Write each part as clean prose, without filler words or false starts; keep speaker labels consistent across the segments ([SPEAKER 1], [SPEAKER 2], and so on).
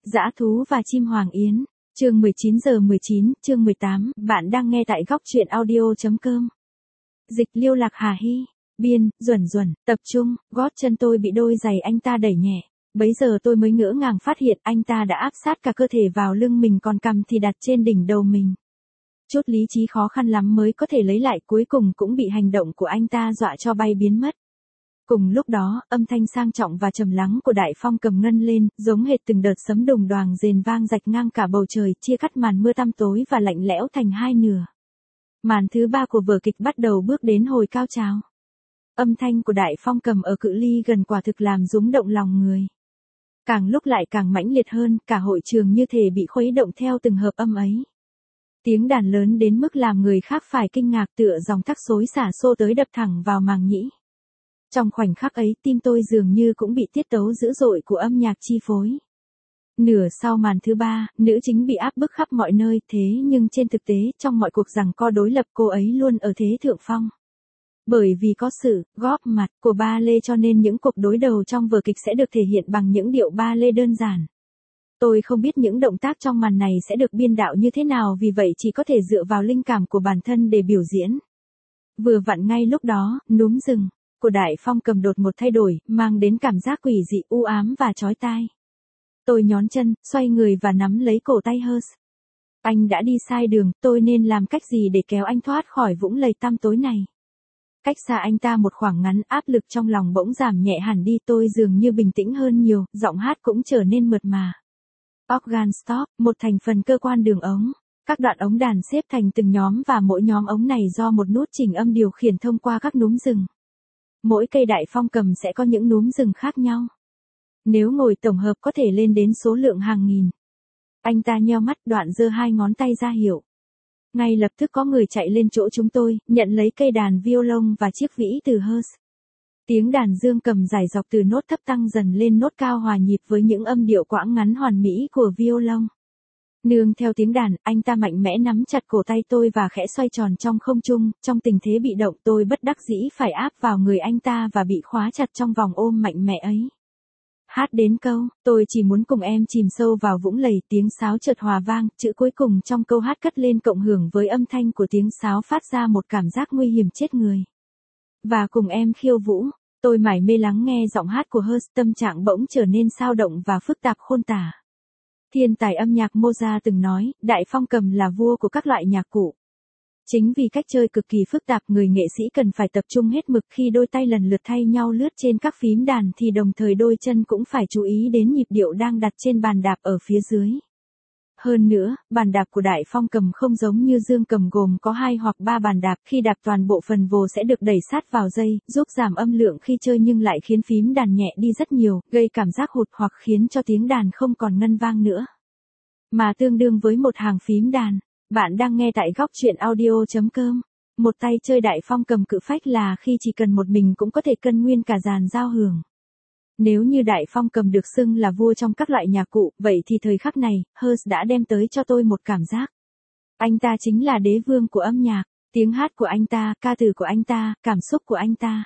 [SPEAKER 1] Dã thú và chim hoàng yến, chương 19:19, chương 18, bạn đang nghe tại góc truyện audio.com. Dịch Liêu Lạc Hà Hy, biên, Duẩn, tập trung, gót chân tôi bị đôi giày anh ta đẩy nhẹ. Bấy giờ tôi mới ngỡ ngàng phát hiện anh ta đã áp sát cả cơ thể vào lưng mình, còn cằm thì đặt trên đỉnh đầu mình. Chút lý trí khó khăn lắm mới có thể lấy lại, cuối cùng cũng bị hành động của anh ta dọa cho bay biến mất. Cùng lúc đó, âm thanh sang trọng và trầm lắng của Đại Phong cầm ngân lên, giống hệt từng đợt sấm đùng đoàng rền vang rạch ngang cả bầu trời, chia cắt màn mưa tăm tối và lạnh lẽo thành hai nửa. Màn thứ ba của vở kịch bắt đầu bước đến hồi cao trào. Âm thanh của Đại Phong cầm ở cự ly gần quả thực làm rúng động lòng người. Càng lúc lại càng mãnh liệt hơn, cả hội trường như thể bị khuấy động theo từng hợp âm ấy. Tiếng đàn lớn đến mức làm người khác phải kinh ngạc, tựa dòng thác xối xả xô tới đập thẳng vào màng nhĩ. Trong khoảnh khắc ấy, tim tôi dường như cũng bị tiết tấu dữ dội của âm nhạc chi phối. Nửa sau màn thứ ba, nữ chính bị áp bức khắp mọi nơi, thế nhưng trên thực tế, trong mọi cuộc giằng co đối lập, cô ấy luôn ở thế thượng phong. Bởi vì có sự góp mặt của ba lê cho nên những cuộc đối đầu trong vở kịch sẽ được thể hiện bằng những điệu ba lê đơn giản. Tôi không biết những động tác trong màn này sẽ được biên đạo như thế nào, vì vậy chỉ có thể dựa vào linh cảm của bản thân để biểu diễn. Vừa vặn ngay lúc đó, núm rừng của Đại Phong cầm đột một thay đổi, mang đến cảm giác quỷ dị, u ám và chói tai. Tôi nhón chân, xoay người và nắm lấy cổ tay Hers. Anh đã đi sai đường, tôi nên làm cách gì để kéo anh thoát khỏi vũng lầy tăm tối này? Cách xa anh ta một khoảng ngắn, áp lực trong lòng bỗng giảm nhẹ hẳn đi, tôi dường như bình tĩnh hơn nhiều, giọng hát cũng trở nên mượt mà. Organ stop, một thành phần cơ quan đường ống. Các đoạn ống đàn xếp thành từng nhóm và mỗi nhóm ống này do một nút chỉnh âm điều khiển thông qua các núm rừng. Mỗi cây Đại Phong cầm sẽ có những núm rừng khác nhau. Nếu ngồi tổng hợp có thể lên đến số lượng hàng nghìn. Anh ta nheo mắt, đoạn giơ hai ngón tay ra hiệu. Ngay lập tức có người chạy lên chỗ chúng tôi, nhận lấy cây đàn violon và chiếc vĩ từ Hers. Tiếng đàn dương cầm dài dọc từ nốt thấp tăng dần lên nốt cao hòa nhịp với những âm điệu quãng ngắn hoàn mỹ của violon. Nương theo tiếng đàn, anh ta mạnh mẽ nắm chặt cổ tay tôi và khẽ xoay tròn trong không trung. Trong tình thế bị động, tôi bất đắc dĩ phải áp vào người anh ta và bị khóa chặt trong vòng ôm mạnh mẽ ấy. Hát đến câu, tôi chỉ muốn cùng em chìm sâu vào vũng lầy, tiếng sáo chợt hòa vang, chữ cuối cùng trong câu hát cất lên cộng hưởng với âm thanh của tiếng sáo phát ra một cảm giác nguy hiểm chết người. Và cùng em khiêu vũ, tôi mải mê lắng nghe giọng hát của Hers, tâm trạng bỗng trở nên xao động và phức tạp khôn tả. Thiên tài âm nhạc Mozart từng nói, Đại Phong cầm là vua của các loại nhạc cụ. Chính vì cách chơi cực kỳ phức tạp, người nghệ sĩ cần phải tập trung hết mực, khi đôi tay lần lượt thay nhau lướt trên các phím đàn thì đồng thời đôi chân cũng phải chú ý đến nhịp điệu đang đặt trên bàn đạp ở phía dưới. Hơn nữa, bàn đạp của Đại Phong cầm không giống như dương cầm gồm có 2 hoặc 3 bàn đạp, khi đạp toàn bộ phần vồ sẽ được đẩy sát vào dây, giúp giảm âm lượng khi chơi nhưng lại khiến phím đàn nhẹ đi rất nhiều, gây cảm giác hụt hoặc khiến cho tiếng đàn không còn ngân vang nữa. Mà tương đương với một hàng phím đàn. Bạn đang nghe tại góc truyện audio.com. Một tay chơi Đại Phong cầm cự phách là khi chỉ cần một mình cũng có thể cân nguyên cả dàn giao hưởng. Nếu như Đại Phong cầm được xưng là vua trong các loại nhạc cụ, vậy thì thời khắc này, Hers đã đem tới cho tôi một cảm giác. Anh ta chính là đế vương của âm nhạc, tiếng hát của anh ta, ca từ của anh ta, cảm xúc của anh ta.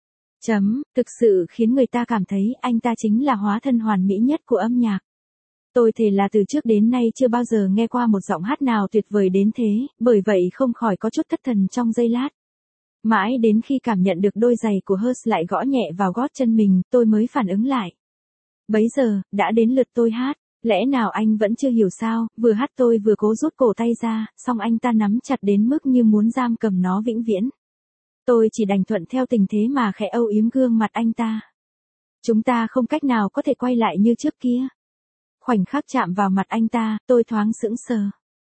[SPEAKER 1] Thực sự khiến người ta cảm thấy anh ta chính là hóa thân hoàn mỹ nhất của âm nhạc. Tôi thề là từ trước đến nay chưa bao giờ nghe qua một giọng hát nào tuyệt vời đến thế, bởi vậy không khỏi có chút thất thần trong giây lát. Mãi đến khi cảm nhận được đôi giày của Hers lại gõ nhẹ vào gót chân mình, tôi mới phản ứng lại. Bấy giờ, đã đến lượt tôi hát, lẽ nào anh vẫn chưa hiểu sao? Vừa hát tôi vừa cố rút cổ tay ra, song anh ta nắm chặt đến mức như muốn giam cầm nó vĩnh viễn. Tôi chỉ đành thuận theo tình thế mà khẽ âu yếm gương mặt anh ta. Chúng ta không cách nào có thể quay lại như trước kia. Khoảnh khắc chạm vào mặt anh ta, tôi thoáng sững sờ.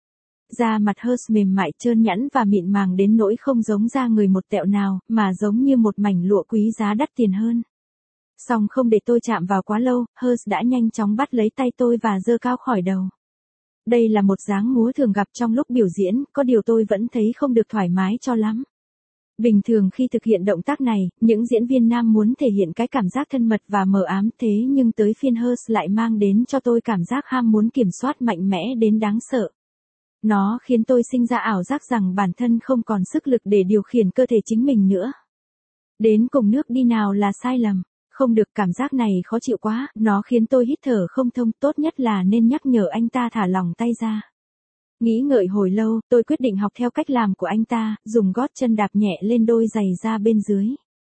[SPEAKER 1] Da mặt Hers mềm mại trơn nhẵn và mịn màng đến nỗi không giống da người một tẹo nào, mà giống như một mảnh lụa quý giá đắt tiền hơn. Song không để tôi chạm vào quá lâu, Hers đã nhanh chóng bắt lấy tay tôi và giơ cao khỏi đầu. Đây là một dáng múa thường gặp trong lúc biểu diễn, có điều tôi vẫn thấy không được thoải mái cho lắm. Bình thường khi thực hiện động tác này, những diễn viên nam muốn thể hiện cái cảm giác thân mật và mờ ám, thế nhưng tới phiên Hers lại mang đến cho tôi cảm giác ham muốn kiểm soát mạnh mẽ đến đáng sợ. Nó khiến tôi sinh ra ảo giác rằng bản thân không còn sức lực để điều khiển cơ thể chính mình nữa. Đến cùng nước đi nào là sai lầm. Không được, cảm giác này khó chịu quá, nó khiến tôi hít thở không thông, tốt nhất là nên nhắc nhở anh ta thả lỏng tay ra. Nghĩ ngợi hồi lâu, tôi quyết định học theo cách làm của anh ta, dùng gót chân đạp nhẹ lên đôi giày da bên dưới.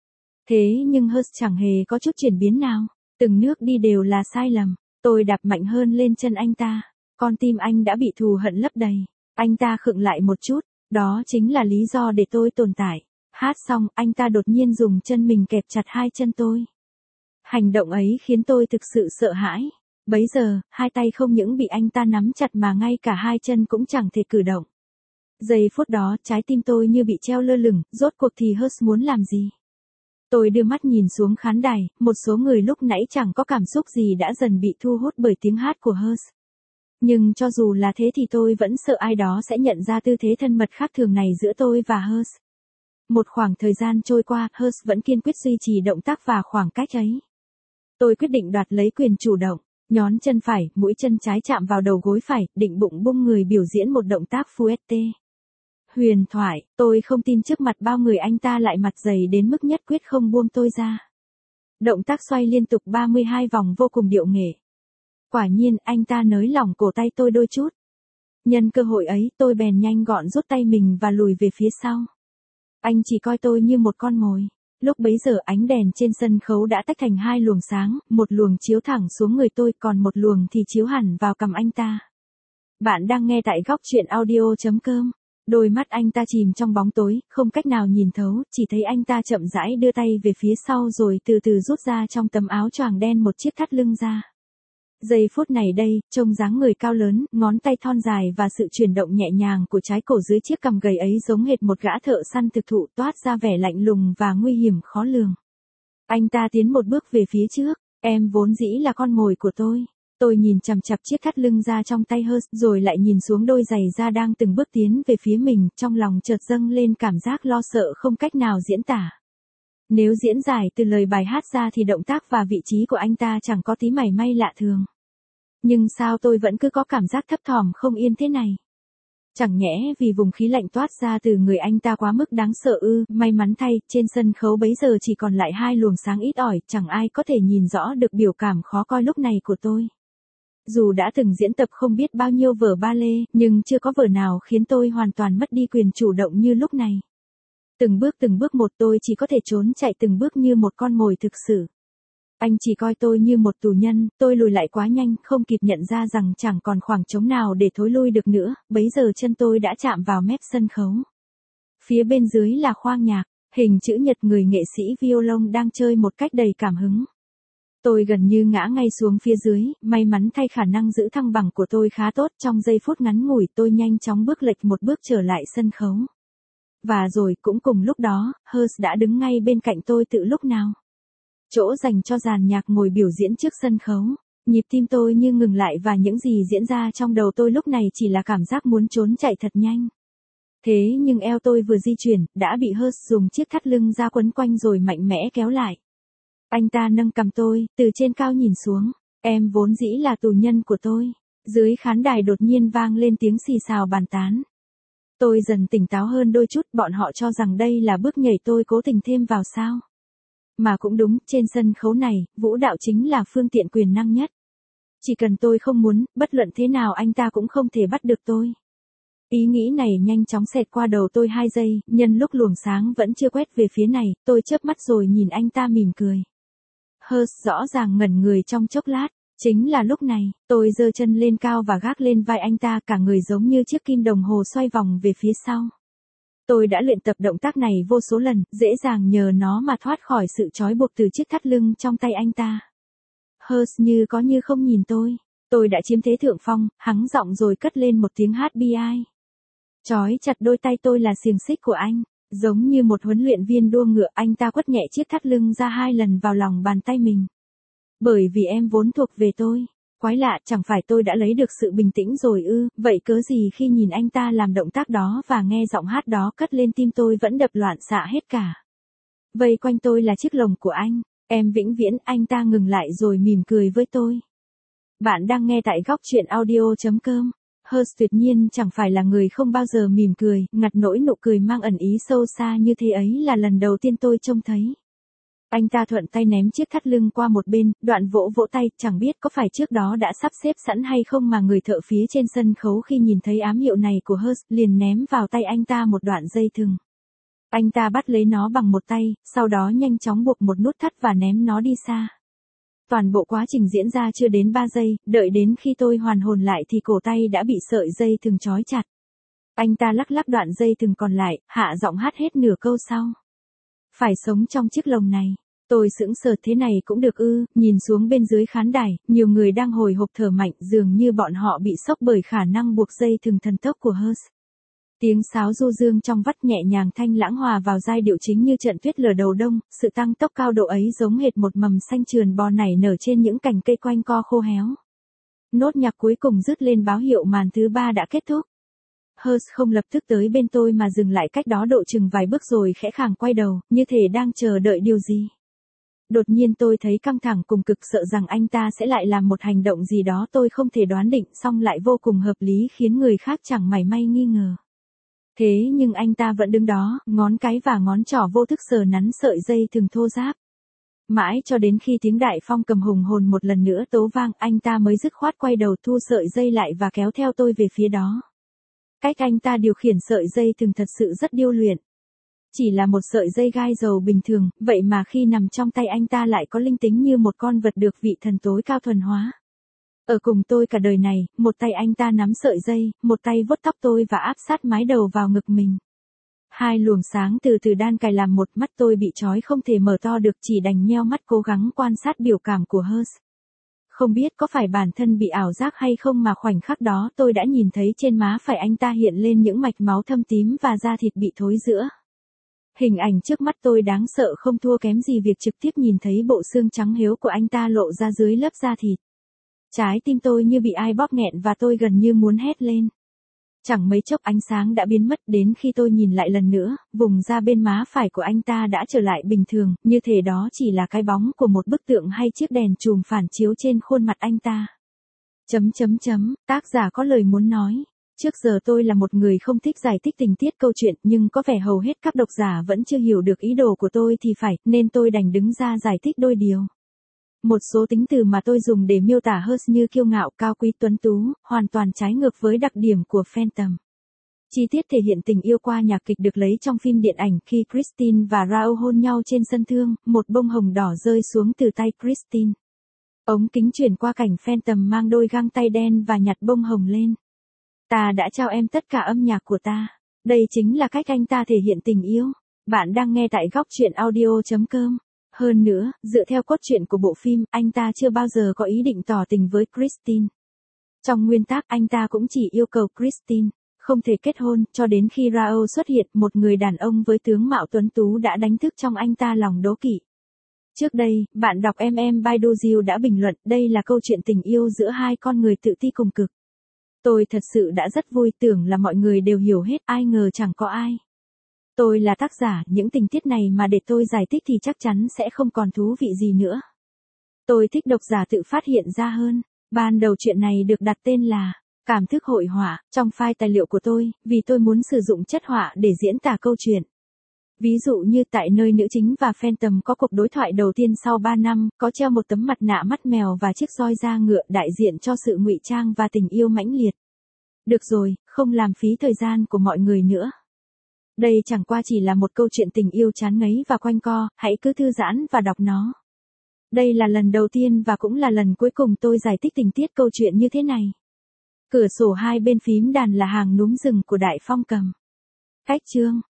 [SPEAKER 1] Thế nhưng Hers chẳng hề có chút chuyển biến nào, từng nước đi đều là sai lầm, tôi đạp mạnh hơn lên chân anh ta, con tim anh đã bị thù hận lấp đầy, anh ta khựng lại một chút, đó chính là lý do để tôi tồn tại. Hát xong, anh ta đột nhiên dùng chân mình kẹp chặt hai chân tôi. Hành động ấy khiến tôi thực sự sợ hãi. Bấy giờ, hai tay không những bị anh ta nắm chặt mà ngay cả hai chân cũng chẳng thể cử động. Giây phút đó, trái tim tôi như bị treo lơ lửng, rốt cuộc thì Hers muốn làm gì? Tôi đưa mắt nhìn xuống khán đài, một số người lúc nãy chẳng có cảm xúc gì đã dần bị thu hút bởi tiếng hát của Hers. Nhưng cho dù là thế thì tôi vẫn sợ ai đó sẽ nhận ra tư thế thân mật khác thường này giữa tôi và Hers. Một khoảng thời gian trôi qua, Hers vẫn kiên quyết duy trì động tác và khoảng cách ấy. Tôi quyết định đoạt lấy quyền chủ động, nhón chân phải, mũi chân trái chạm vào đầu gối phải, định bụng bung người biểu diễn một động tác fouette. Huyền thoại, tôi không tin trước mặt bao người anh ta lại mặt dày đến mức nhất quyết không buông tôi ra. Động tác xoay liên tục 32 vòng vô cùng điệu nghệ. Quả nhiên, anh ta nới lỏng cổ tay tôi đôi chút. Nhân cơ hội ấy, tôi bèn nhanh gọn rút tay mình và lùi về phía sau. Anh chỉ coi tôi như một con mồi. Lúc bấy giờ ánh đèn trên sân khấu đã tách thành hai luồng sáng, một luồng chiếu thẳng xuống người tôi, còn một luồng thì chiếu hẳn vào cằm anh ta. Bạn đang nghe tại góc truyện audio.com. Đôi mắt anh ta chìm trong bóng tối, không cách nào nhìn thấu, chỉ thấy anh ta chậm rãi đưa tay về phía sau rồi từ từ rút ra trong tấm áo choàng đen một chiếc thắt lưng ra. Giây phút này đây, trông dáng người cao lớn, ngón tay thon dài và sự chuyển động nhẹ nhàng của trái cổ dưới chiếc cằm gầy ấy giống hệt một gã thợ săn thực thụ, toát ra vẻ lạnh lùng và nguy hiểm khó lường. Anh ta tiến một bước về phía trước, em vốn dĩ là con mồi của tôi. Tôi nhìn chằm chằm chiếc thắt lưng ra trong tay Hers, rồi lại nhìn xuống đôi giày da đang từng bước tiến về phía mình, trong lòng chợt dâng lên cảm giác lo sợ không cách nào diễn tả. Nếu diễn giải từ lời bài hát ra thì động tác và vị trí của anh ta chẳng có tí mảy may lạ thường. Nhưng sao tôi vẫn cứ có cảm giác thấp thỏm không yên thế này? Chẳng nhẽ vì vùng khí lạnh toát ra từ người anh ta quá mức đáng sợ ư? May mắn thay, trên sân khấu bấy giờ chỉ còn lại hai luồng sáng ít ỏi, chẳng ai có thể nhìn rõ được biểu cảm khó coi lúc này của tôi. Dù đã từng diễn tập không biết bao nhiêu vở ballet, nhưng chưa có vở nào khiến tôi hoàn toàn mất đi quyền chủ động như lúc này. Từng bước một tôi chỉ có thể trốn chạy từng bước như một con mồi thực sự. Anh chỉ coi tôi như một tù nhân, tôi lùi lại quá nhanh, không kịp nhận ra rằng chẳng còn khoảng trống nào để thối lui được nữa, bấy giờ chân tôi đã chạm vào mép sân khấu. Phía bên dưới là khoang nhạc, hình chữ nhật, người nghệ sĩ violon đang chơi một cách đầy cảm hứng. Tôi gần như ngã ngay xuống phía dưới, may mắn thay khả năng giữ thăng bằng của tôi khá tốt, trong giây phút ngắn ngủi tôi nhanh chóng bước lệch một bước trở lại sân khấu. Và rồi cũng cùng lúc đó, Hers đã đứng ngay bên cạnh tôi từ lúc nào. Chỗ dành cho dàn nhạc ngồi biểu diễn trước sân khấu. Nhịp tim tôi như ngừng lại và những gì diễn ra trong đầu tôi lúc này chỉ là cảm giác muốn trốn chạy thật nhanh. Thế nhưng eo tôi vừa di chuyển, đã bị Hers dùng chiếc thắt lưng ra quấn quanh rồi mạnh mẽ kéo lại. Anh ta nâng cằm tôi, từ trên cao nhìn xuống. Em vốn dĩ là tù nhân của tôi. Dưới khán đài đột nhiên vang lên tiếng xì xào bàn tán. Tôi dần tỉnh táo hơn đôi chút, bọn họ cho rằng đây là bước nhảy tôi cố tình thêm vào sao. Mà cũng đúng, trên sân khấu này, vũ đạo chính là phương tiện quyền năng nhất. Chỉ cần tôi không muốn, bất luận thế nào anh ta cũng không thể bắt được tôi. Ý nghĩ này nhanh chóng xẹt qua đầu tôi 2 giây, nhân lúc luồng sáng vẫn chưa quét về phía này, tôi chớp mắt rồi nhìn anh ta mỉm cười. Hers rõ ràng ngẩn người trong chốc lát, chính là lúc này, tôi giơ chân lên cao và gác lên vai anh ta, cả người giống như chiếc kim đồng hồ xoay vòng về phía sau. Tôi đã luyện tập động tác này vô số lần, dễ dàng nhờ nó mà thoát khỏi sự trói buộc từ chiếc thắt lưng trong tay anh ta. Hers như có như không nhìn tôi đã chiếm thế thượng phong, hắng giọng rồi cất lên một tiếng hát bi ai. Trói chặt đôi tay tôi là xiềng xích của anh, giống như một huấn luyện viên đua ngựa, anh ta quất nhẹ chiếc thắt lưng ra 2 lần vào lòng bàn tay mình. Bởi vì em vốn thuộc về tôi. Quái lạ, chẳng phải tôi đã lấy được sự bình tĩnh rồi ư? Vậy cớ gì khi nhìn anh ta làm động tác đó và nghe giọng hát đó cất lên, tim tôi vẫn đập loạn xạ hết cả. Vây quanh tôi là chiếc lồng của anh. Em vĩnh viễn. Anh ta ngừng lại rồi mỉm cười với tôi. Bạn đang nghe tại góc truyện audio.com. Hers tuyệt nhiên chẳng phải là người không bao giờ mỉm cười, ngặt nỗi nụ cười mang ẩn ý sâu xa như thế ấy là lần đầu tiên tôi trông thấy. Anh ta thuận tay ném chiếc thắt lưng qua một bên, đoạn vỗ vỗ tay, chẳng biết có phải trước đó đã sắp xếp sẵn hay không mà người thợ phía trên sân khấu khi nhìn thấy ám hiệu này của Hearst liền ném vào tay anh ta một đoạn dây thừng. Anh ta bắt lấy nó bằng một tay, sau đó nhanh chóng buộc một nút thắt và ném nó đi xa. Toàn bộ quá trình diễn ra chưa đến 3 giây, đợi đến khi tôi hoàn hồn lại thì cổ tay đã bị sợi dây thừng trói chặt. Anh ta lắc lắc đoạn dây thừng còn lại, hạ giọng hát hết nửa câu sau. Phải sống trong chiếc lồng này. Tôi sững sờ, thế này cũng được ư? Nhìn xuống bên dưới khán đài, nhiều người đang hồi hộp thở mạnh, dường như bọn họ bị sốc bởi khả năng buộc dây thừng thần tốc của Hearst. Tiếng sáo du dương trong vắt nhẹ nhàng thanh lãng hòa vào giai điệu chính như trận tuyết lở đầu đông, sự tăng tốc cao độ ấy giống hệt một mầm xanh trườn bò nảy nở trên những cành cây quanh co khô héo. Nốt nhạc cuối cùng dứt lên báo hiệu màn thứ 3 đã kết thúc. Hearst không lập tức tới bên tôi mà dừng lại cách đó độ chừng vài bước rồi khẽ khàng quay đầu, như thể đang chờ đợi điều gì. Đột nhiên tôi thấy căng thẳng cùng cực, sợ rằng anh ta sẽ lại làm một hành động gì đó tôi không thể đoán định, song lại vô cùng hợp lý khiến người khác chẳng mảy may nghi ngờ. Thế nhưng anh ta vẫn đứng đó, ngón cái và ngón trỏ vô thức sờ nắn sợi dây thừng thô ráp. Mãi cho đến khi tiếng đại phong cầm hùng hồn một lần nữa tấu vang, anh ta mới dứt khoát quay đầu thu sợi dây lại và kéo theo tôi về phía đó. Cách anh ta điều khiển sợi dây thừng thật sự rất điêu luyện. Chỉ là một sợi dây gai dầu bình thường, vậy mà khi nằm trong tay anh ta lại có linh tính như một con vật được vị thần tối cao thuần hóa. Ở cùng tôi cả đời này, một tay anh ta nắm sợi dây, một tay vuốt tóc tôi và áp sát mái đầu vào ngực mình. Hai luồng sáng từ từ đan cài làm một, mắt tôi bị trói không thể mở to được, chỉ đành nheo mắt cố gắng quan sát biểu cảm của Hearst. Không biết có phải bản thân bị ảo giác hay không mà khoảnh khắc đó tôi đã nhìn thấy trên má phải anh ta hiện lên những mạch máu thâm tím và da thịt bị thối rữa. Hình ảnh trước mắt tôi đáng sợ không thua kém gì việc trực tiếp nhìn thấy bộ xương trắng héo của anh ta lộ ra dưới lớp da thịt. Trái tim tôi như bị ai bóp nghẹn và tôi gần như muốn hét lên. Chẳng mấy chốc ánh sáng đã biến mất, đến khi tôi nhìn lại lần nữa, vùng da bên má phải của anh ta đã trở lại bình thường, như thể đó chỉ là cái bóng của một bức tượng hay chiếc đèn chùm phản chiếu trên khuôn mặt anh ta. Tác giả có lời muốn nói. Trước giờ tôi là một người không thích giải thích tình tiết câu chuyện, nhưng có vẻ hầu hết các độc giả vẫn chưa hiểu được ý đồ của tôi thì phải, nên tôi đành đứng ra giải thích đôi điều. Một số tính từ mà tôi dùng để miêu tả Hearst như kiêu ngạo, cao quý, tuấn tú, hoàn toàn trái ngược với đặc điểm của Phantom. Chi tiết thể hiện tình yêu qua nhạc kịch được lấy trong phim điện ảnh khi Christine và Raoul hôn nhau trên sân thương, một bông hồng đỏ rơi xuống từ tay Christine. Ống kính chuyển qua cảnh Phantom mang đôi găng tay đen và nhặt bông hồng lên. Ta đã trao em tất cả âm nhạc của ta. Đây chính là cách anh ta thể hiện tình yêu. Bạn đang nghe tại góc truyện audio.com. Hơn nữa, dựa theo cốt truyện của bộ phim, anh ta chưa bao giờ có ý định tỏ tình với Christine. Trong nguyên tắc, anh ta cũng chỉ yêu cầu Christine không thể kết hôn, cho đến khi Raoul xuất hiện, một người đàn ông với tướng mạo tuấn tú đã đánh thức trong anh ta lòng đố kỵ. Trước đây, bạn đọc Baidu đã bình luận, đây là câu chuyện tình yêu giữa hai con người tự ti cùng cực. Tôi thật sự đã rất vui, tưởng là mọi người đều hiểu hết, ai ngờ chẳng có ai. Tôi là tác giả, những tình tiết này mà để tôi giải thích thì chắc chắn sẽ không còn thú vị gì nữa. Tôi thích độc giả tự phát hiện ra hơn. Ban đầu chuyện này được đặt tên là Cảm thức hội họa trong file tài liệu của tôi, vì tôi muốn sử dụng chất họa để diễn tả câu chuyện. Ví dụ như tại nơi nữ chính và Phantom có cuộc đối thoại đầu tiên sau 3 năm, có treo một tấm mặt nạ mắt mèo và chiếc roi da ngựa đại diện cho sự ngụy trang và tình yêu mãnh liệt. Được rồi, không làm phí thời gian của mọi người nữa. Đây chẳng qua chỉ là một câu chuyện tình yêu chán ngấy và quanh co, hãy cứ thư giãn và đọc nó. Đây là lần đầu tiên và cũng là lần cuối cùng tôi giải thích tình tiết câu chuyện như thế này. Cửa sổ hai bên phím đàn là hàng núm rừng của Đại Phong cầm. Cách chương